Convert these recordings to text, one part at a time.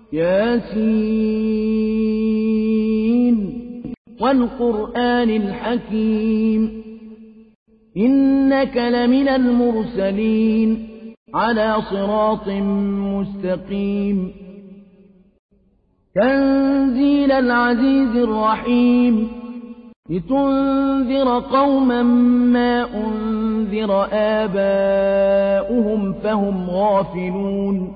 ياسين والقرآن الحكيم إنك لمن المرسلين على صراط مستقيم تنزيل العزيز الرحيم لتنذر قوما ما أنذر آباؤهم فهم غافلون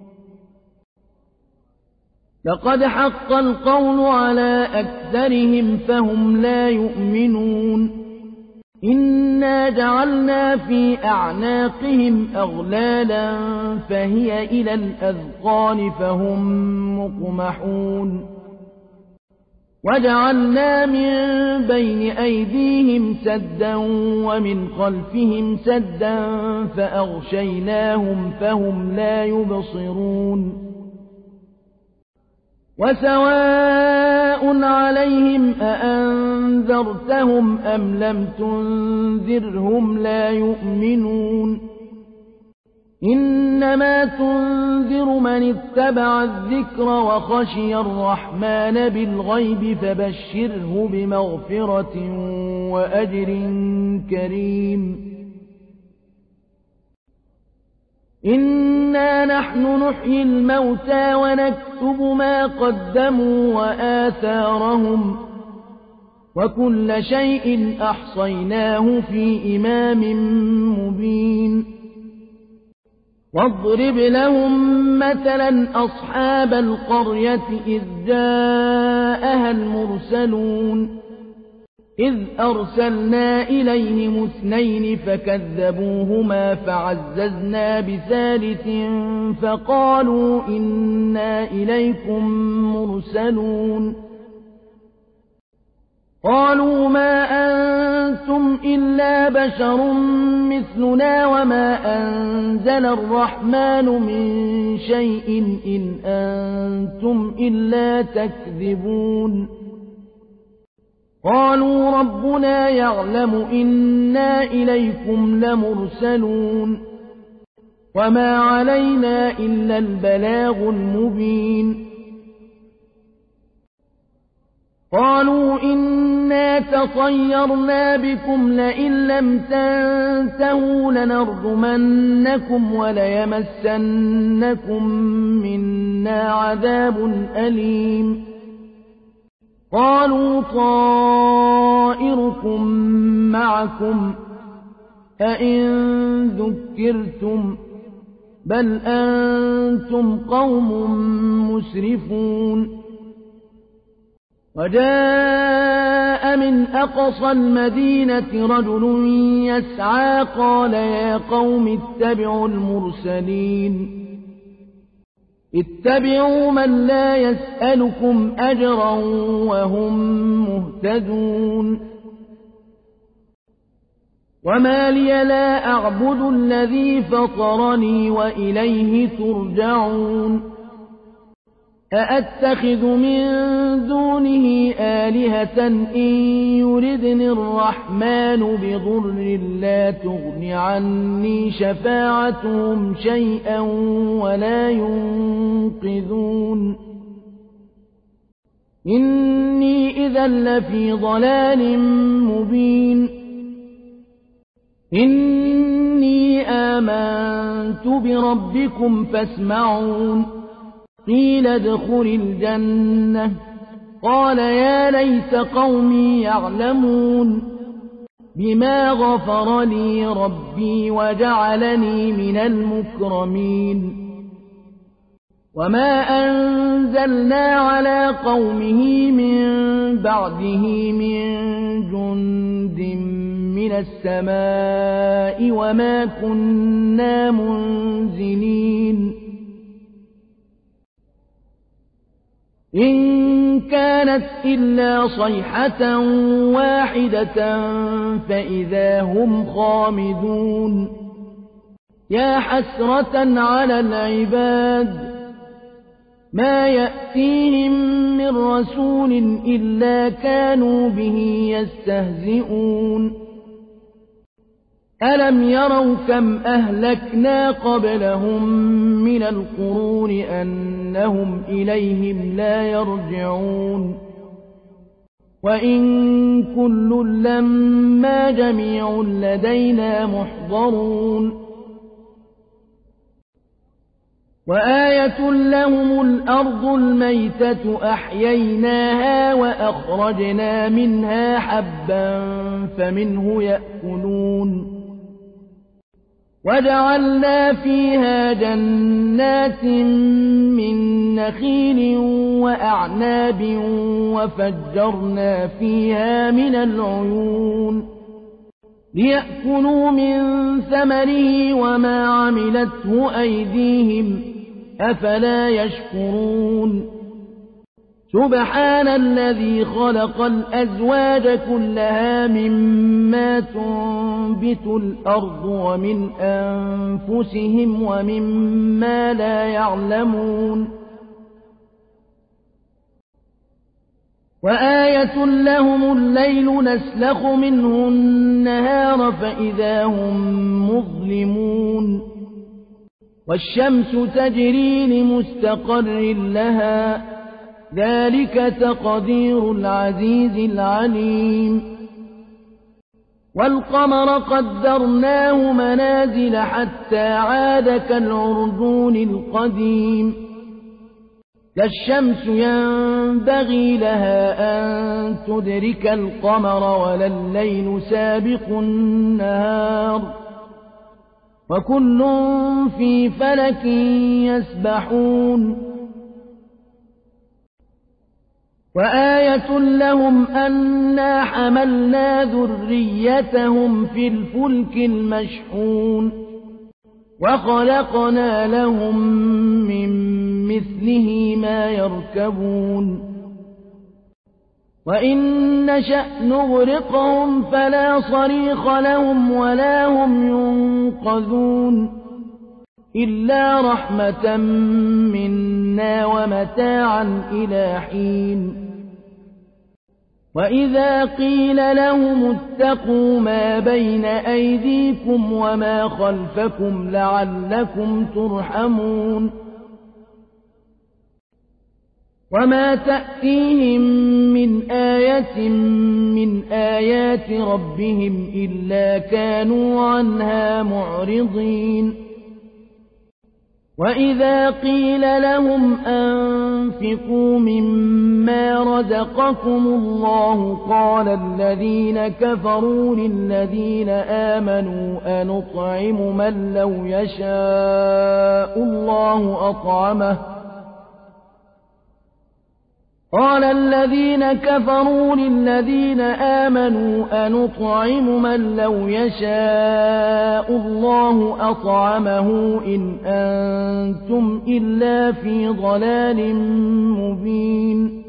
لقد حق القول على أكثرهم فهم لا يؤمنون إنا جعلنا في أعناقهم أغلالا فهي إلى الأذقان فهم مقمحون وجعلنا من بين أيديهم سدا ومن خلفهم سدا فأغشيناهم فهم لا يبصرون وسواء عليهم أأنذرتهم أم لم تنذرهم لا يؤمنون إنما تنذر من اتبع الذكر وخشي الرحمن بالغيب فبشره بمغفرة وأجر كريم إنا نحن نحيي الموتى ونكتب ما قدموا وآثارهم وكل شيء أحصيناه في إمام مبين واضرب لهم مثلا أصحاب القرية إذ جاءها المرسلون إذ أرسلنا إليهم 2 فكذبوهما فعززنا بثالث فقالوا إنا إليكم مرسلون قالوا ما أنتم إلا بشر مثلنا وما أنزل الرحمن من شيء إن أنتم إلا تكذبون قالوا ربنا يعلم إنا إليكم لمرسلون وما علينا إلا البلاغ المبين قالوا إنا تطيرنا بكم لئن لم تنتهوا لنرجمنكم وليمسنكم منا عذاب أليم قالوا طائركم معكم أئن ذكرتم بل أنتم قوم مسرفون وجاء من أقصى المدينة رجل يسعى قال يا قوم اتبعوا المرسلين اتبعوا من لا يسألكم أجرا وهم مهتدون وما لي لا أعبد الذي فطرني وإليه ترجعون أأتخذ من دونه آلهة إن يردني الرحمن بضر لا تغن عني شفاعتهم شيئا ولا ينقذون إني إذا لفي ضلال مبين إني آمنت بربكم فاسمعون قيل ادخل الجنة قال يا ليت قومي يعلمون بما غفر لي ربي وجعلني من المكرمين وما أنزلنا على قومه من بعده من جند من السماء وما كنا منزلين إن كانت إلا صيحة واحدة فإذا هم خامدون يا حسرة على العباد ما يأتيهم من رسول إلا كانوا به يستهزئون ألم يروا كم أهلكنا قبلهم من القرون أنهم إليهم لا يرجعون وإن كل لما جميع لدينا محضرون وآية لهم الأرض الميتة أحييناها وأخرجنا منها حبا فمنه يأكلون وجعلنا فيها جنات من نخيل وأعناب وفجرنا فيها من العيون ليأكلوا من ثمره وما عملته أيديهم أفلا يشكرون سبحان الذي خلق الأزواج كلها مما تنبت الأرض ومن أنفسهم ومما لا يعلمون وآية لهم الليل نسلخ منه النهار فإذا هم مظلمون والشمس تجري لمستقر لها ذلك تقدير العزيز العليم والقمر قدرناه منازل حتى عاد كالعرجون القديم لا الشمس ينبغي لها أن تدرك القمر ولا الليل سابق النهار وكل في فلك يسبحون وآية لهم أنا حملنا ذريتهم في الفلك المشحون وخلقنا لهم من مثله ما يركبون وإن نشأ نغرقهم فلا صريخ لهم ولا هم ينقذون إلا رحمة منا ومتاعا إلى حين وإذا قيل لهم اتقوا ما بين أيديكم وما خلفكم لعلكم ترحمون وما تأتيهم من آية من آيات ربهم إلا كانوا عنها معرضين وإذا قيل لهم أنفقوا مما رزقكم الله قال الذين كفروا للذين آمنوا أنطعم من لو يشاء الله أطعمه قال الذين كفروا للذين آمنوا أنطعم من لو يشاء الله أطعمه إن أنتم إلا في ضلال مبين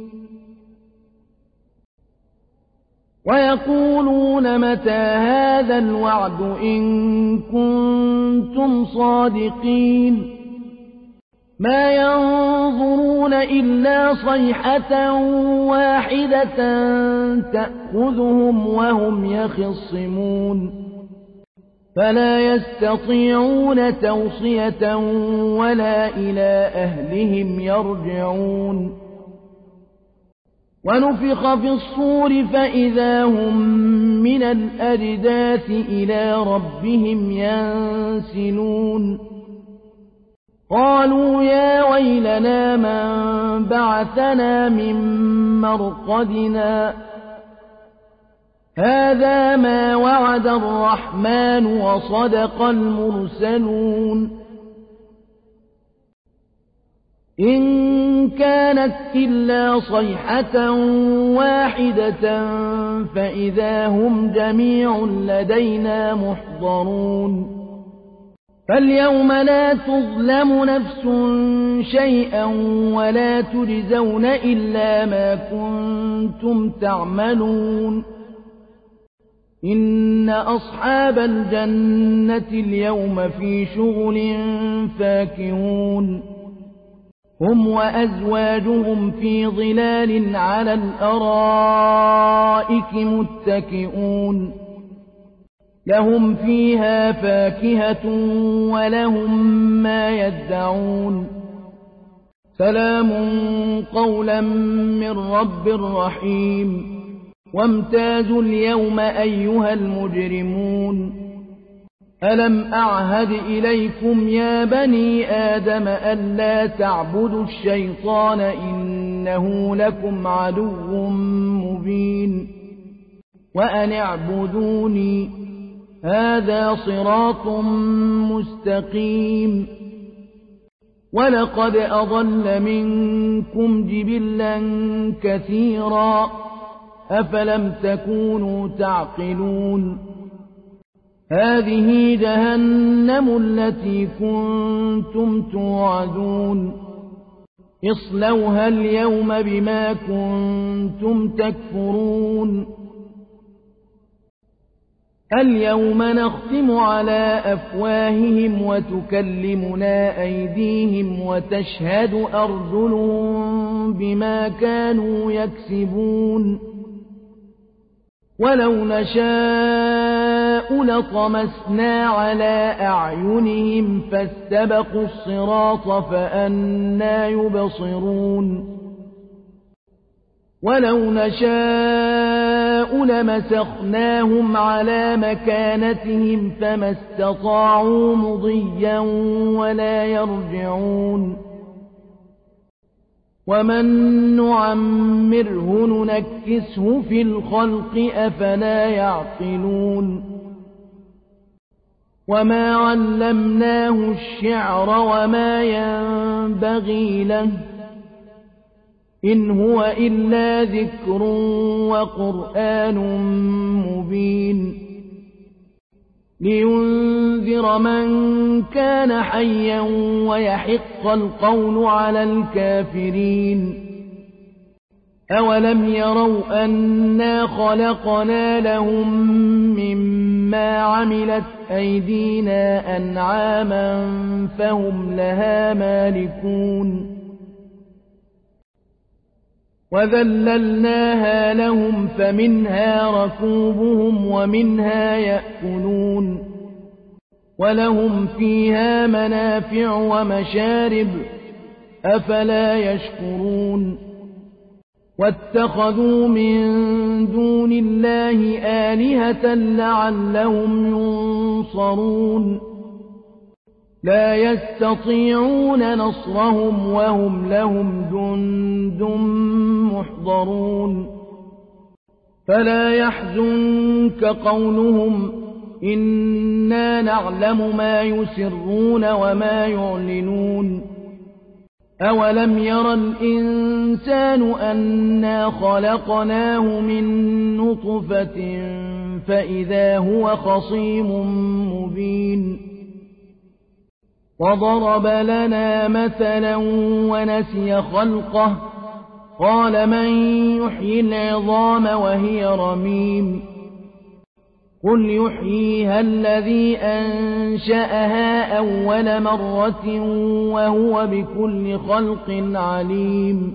ويقولون متى هذا الوعد إن كنتم صادقين ما ينظرون إلا صيحة واحدة تأخذهم وهم يخصمون فلا يستطيعون توصية ولا إلى أهلهم يرجعون ونفخ في الصور فإذا هم من الأجداث إلى ربهم ينسلون قالوا يا ويلنا من بعثنا من مرقدنا هذا ما وعد الرحمن وصدق المرسلون إن كانت إلا صيحة واحدة فإذا هم جميع لدينا محضرون فاليوم لا تظلم نفس شيئا ولا تجزون إلا ما كنتم تعملون إن أصحاب الجنة اليوم في شغل فاكهون هم وأزواجهم في ظلال على الأرائك متكئون لهم فيها فاكهة ولهم ما يدعون سلام قولا من رب رحيم وامتازوا اليوم أيها المجرمون ألم أعهد إليكم يا بني آدم ألا تعبدوا الشيطان إنه لكم عدو مبين وأن اعبدوني هذا صراط مستقيم ولقد أضل منكم جبلا كثيرا أفلم تكونوا تعقلون هذه جهنم التي كنتم توعدون اصلوها اليوم بما كنتم تكفرون اليوم نختم على أفواههم وتكلمنا أيديهم وتشهد أرجلهم بما كانوا يكسبون ولو نشاء لطمسنا على أعينهم فاستبقوا الصراط فأنى يبصرون ولو نشاء لمسخناهم على مكانتهم فما استطاعوا مضيا ولا يرجعون ومن نعمره ننكسه في الخلق أفلا يعقلون وما علمناه الشعر وما ينبغي له إن هو إلا ذكر وقرآن مبين لينذر من كان حيا ويحق القول على الكافرين أولم يروا أنا خلقنا لهم مما عملت أيدينا أنعاما فهم لها مالكون وذللناها لهم فمنها ركوبهم ومنها يأكلون ولهم فيها منافع ومشارب أفلا يشكرون واتخذوا من دون الله آلهة لعلهم ينصرون لا يستطيعون نصرهم وهم لهم جند محضرون فلا يحزنك قولهم إنا نعلم ما يسرون وما يعلنون أولم ير الإنسان أنا خلقناه من نطفة فإذا هو خصيم مبين وضرب لنا مثلا ونسي خلقه قال من يحيي العظام وهي رميم قل يحييها الذي أنشأها أول مرة وهو بكل خلق عليم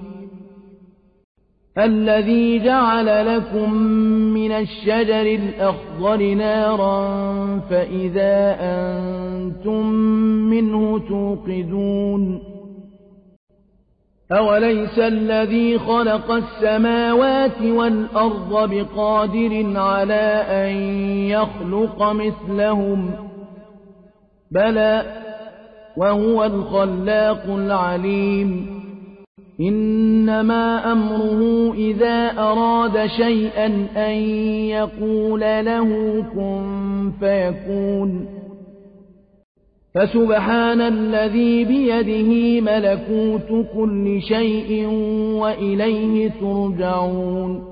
الذي جعل لكم من الشجر الأخضر نارا فإذا أنتم منه توقدون أوليس الذي خلق السماوات والأرض بقادر على أن يخلق مثلهم بلى وهو الخلاق العليم إنما أمره إذا أراد شيئا أن يقول له كن فيكون فسبحان الذي بيده ملكوت كل شيء وإليه ترجعون